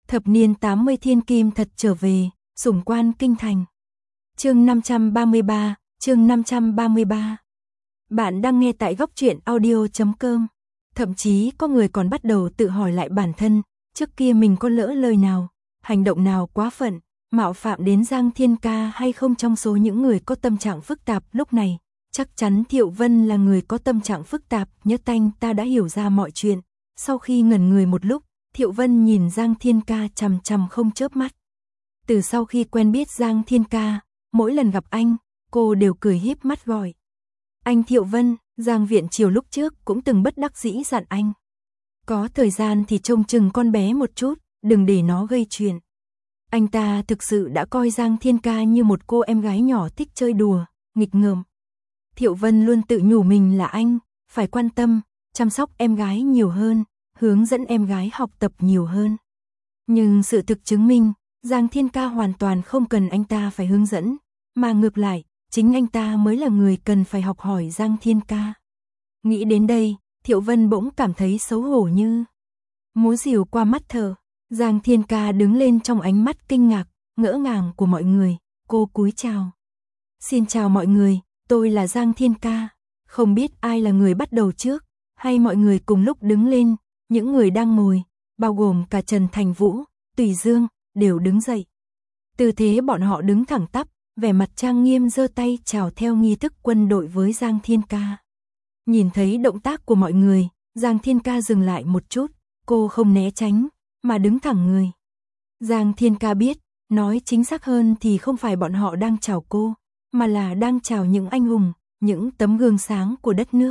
Thập niên 80 thiên kim thật trở về, sủng quan kinh thành. Chương 533, chương 533. Bạn đang nghe tại góc truyện audio.com. Thậm chí có người còn bắt đầu tự hỏi lại bản thân, trước kia mình có lỡ lời nào, hành động nào quá phận, mạo phạm đến Giang Thiên Ca hay không. Trong số những người có tâm trạng phức tạp lúc này, chắc chắn Thiệu Vân là người có tâm trạng phức tạp. Nhớ tanh ta đã hiểu ra mọi chuyện. Sau khi ngẩn người một lúc, Thiệu Vân nhìn Giang Thiên Ca chằm chằm không chớp mắt. Từ sau khi quen biết Giang Thiên Ca, mỗi lần gặp anh, cô đều cười híp mắt gọi. Anh Thiệu Vân. Giang Viện Triều lúc trước cũng từng bất đắc dĩ dặn anh. Có thời gian thì trông chừng con bé một chút, đừng để nó gây chuyện. Anh ta thực sự đã coi Giang Thiên Ca như một cô em gái nhỏ thích chơi đùa, nghịch ngợm. Thiệu Vân luôn tự nhủ mình là anh, phải quan tâm, chăm sóc em gái nhiều hơn, hướng dẫn em gái học tập nhiều hơn. Nhưng sự thực chứng minh, Giang Thiên Ca hoàn toàn không cần anh ta phải hướng dẫn, mà ngược lại, chính anh ta mới là người cần phải học hỏi Giang Thiên Ca. Nghĩ đến đây, Thiệu Vân bỗng cảm thấy xấu hổ như múa rìu qua mắt thở. Giang Thiên Ca đứng lên trong ánh mắt kinh ngạc, ngỡ ngàng của mọi người, cô cúi chào. Xin chào mọi người, tôi là Giang Thiên Ca. Không biết ai là người bắt đầu trước, hay mọi người cùng lúc đứng lên, những người đang ngồi, bao gồm cả Trần Thành Vũ, Tùy Dương, đều đứng dậy. Tư thế bọn họ đứng thẳng tắp, vẻ mặt trang nghiêm giơ tay chào theo nghi thức quân đội với Giang Thiên Ca. Nhìn thấy động tác của mọi người, Giang Thiên Ca dừng lại một chút, cô không né tránh, mà đứng thẳng người. Giang Thiên Ca biết, nói chính xác hơn thì không phải bọn họ đang chào cô, mà là đang chào những anh hùng, những tấm gương sáng của đất nước.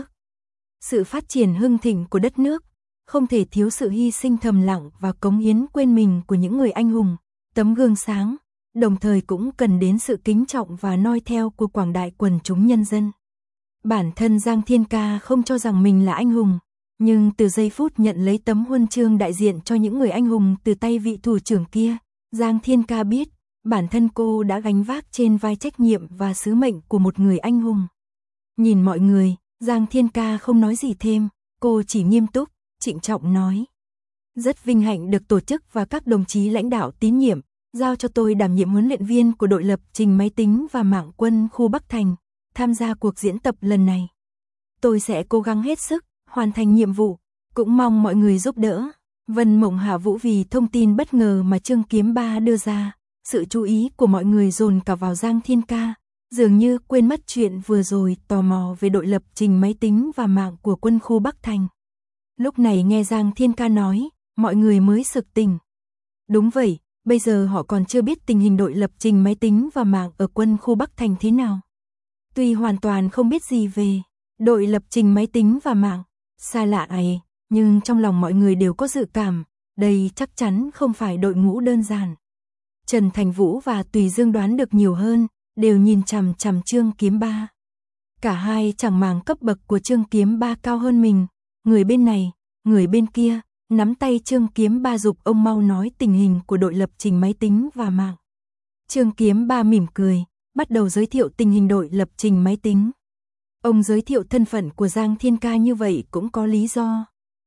Sự phát triển hưng thịnh của đất nước, không thể thiếu sự hy sinh thầm lặng và cống hiến quên mình của những người anh hùng, tấm gương sáng, đồng thời cũng cần đến sự kính trọng và noi theo của quảng đại quần chúng nhân dân. Bản thân Giang Thiên Ca không cho rằng mình là anh hùng, nhưng từ giây phút nhận lấy tấm huân chương đại diện cho những người anh hùng từ tay vị thủ trưởng kia, Giang Thiên Ca biết, bản thân cô đã gánh vác trên vai trách nhiệm và sứ mệnh của một người anh hùng. Nhìn mọi người, Giang Thiên Ca không nói gì thêm, cô chỉ nghiêm túc, trịnh trọng nói. Rất vinh hạnh được tổ chức và các đồng chí lãnh đạo tín nhiệm, giao cho tôi đảm nhiệm huấn luyện viên của đội lập trình máy tính và mạng quân khu Bắc Thành, tham gia cuộc diễn tập lần này. Tôi sẽ cố gắng hết sức, hoàn thành nhiệm vụ, cũng mong mọi người giúp đỡ. Vân Mộng Hạ Vũ. Vì thông tin bất ngờ mà Trương Kiếm Ba đưa ra, sự chú ý của mọi người dồn cả vào Giang Thiên Ca, dường như quên mất chuyện vừa rồi tò mò về đội lập trình máy tính và mạng của quân khu Bắc Thành. Lúc này nghe Giang Thiên Ca nói, mọi người mới sực tỉnh. Đúng vậy, bây giờ họ còn chưa biết tình hình đội lập trình máy tính và mạng ở quân khu Bắc Thành thế nào. Tuy hoàn toàn không biết gì về đội lập trình máy tính và mạng, xa lạ ấy, nhưng trong lòng mọi người đều có dự cảm, đây chắc chắn không phải đội ngũ đơn giản. Trần Thành Vũ và Tùy Dương đoán được nhiều hơn, đều nhìn chằm chằm Trương Kiếm Ba. Cả hai chẳng màng cấp bậc của Trương Kiếm Ba cao hơn mình, người bên này, người bên kia, nắm tay Trương Kiếm Ba giục ông mau nói tình hình của đội lập trình máy tính và mạng. Trương Kiếm Ba mỉm cười, bắt đầu giới thiệu tình hình đội lập trình máy tính. Ông giới thiệu thân phận của Giang Thiên Ca như vậy cũng có lý do.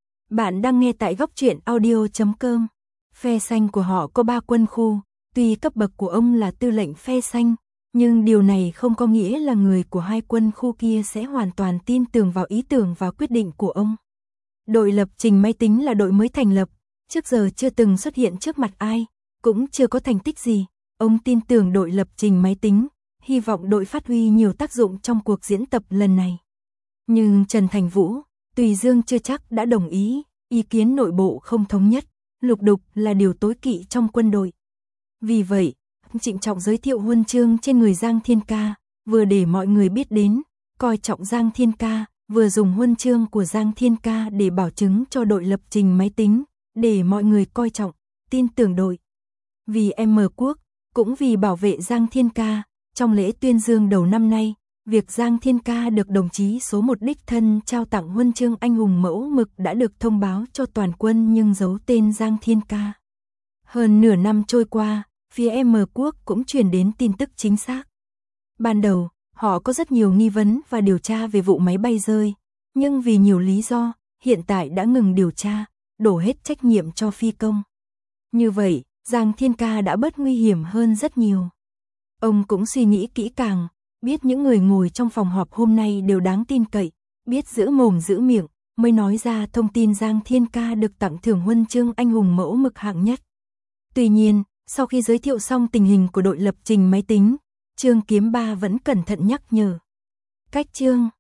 Bạn đang nghe tại góc truyện audio.com. Phe xanh của họ có 3 quân khu, tuy cấp bậc của ông là tư lệnh phe xanh, nhưng điều này không có nghĩa là người của hai quân khu kia sẽ hoàn toàn tin tưởng vào ý tưởng và quyết định của ông. Đội lập trình máy tính là đội mới thành lập, trước giờ chưa từng xuất hiện trước mặt ai, cũng chưa có thành tích gì. Ông tin tưởng đội lập trình máy tính, hy vọng đội phát huy nhiều tác dụng trong cuộc diễn tập lần này. Nhưng Trần Thành Vũ, Tùy Dương chưa chắc đã đồng ý kiến nội bộ không thống nhất, lục đục là điều tối kỵ trong quân đội. Vì vậy, trịnh trọng giới thiệu huân chương trên người Giang Thiên Ca, vừa để mọi người biết đến, coi trọng Giang Thiên Ca, vừa dùng huân chương của Giang Thiên Ca để bảo chứng cho đội lập trình máy tính, để mọi người coi trọng, tin tưởng đội. Vì M Quốc, cũng vì bảo vệ Giang Thiên Ca, trong lễ tuyên dương đầu năm nay, việc Giang Thiên Ca được đồng chí số 1 đích thân trao tặng huân chương anh hùng mẫu mực đã được thông báo cho toàn quân nhưng giấu tên Giang Thiên Ca. Hơn nửa năm trôi qua, phía M Quốc cũng truyền đến tin tức chính xác. Ban đầu, họ có rất nhiều nghi vấn và điều tra về vụ máy bay rơi, nhưng vì nhiều lý do, hiện tại đã ngừng điều tra, đổ hết trách nhiệm cho phi công. Như vậy, Giang Thiên Ca đã bớt nguy hiểm hơn rất nhiều. Ông cũng suy nghĩ kỹ càng, biết những người ngồi trong phòng họp hôm nay đều đáng tin cậy, biết giữ mồm giữ miệng, mới nói ra thông tin Giang Thiên Ca được tặng thưởng huân chương anh hùng mẫu mực hạng nhất. Tuy nhiên, sau khi giới thiệu xong tình hình của đội lập trình máy tính, Trương Kiếm Ba vẫn cẩn thận nhắc nhở. Cách chương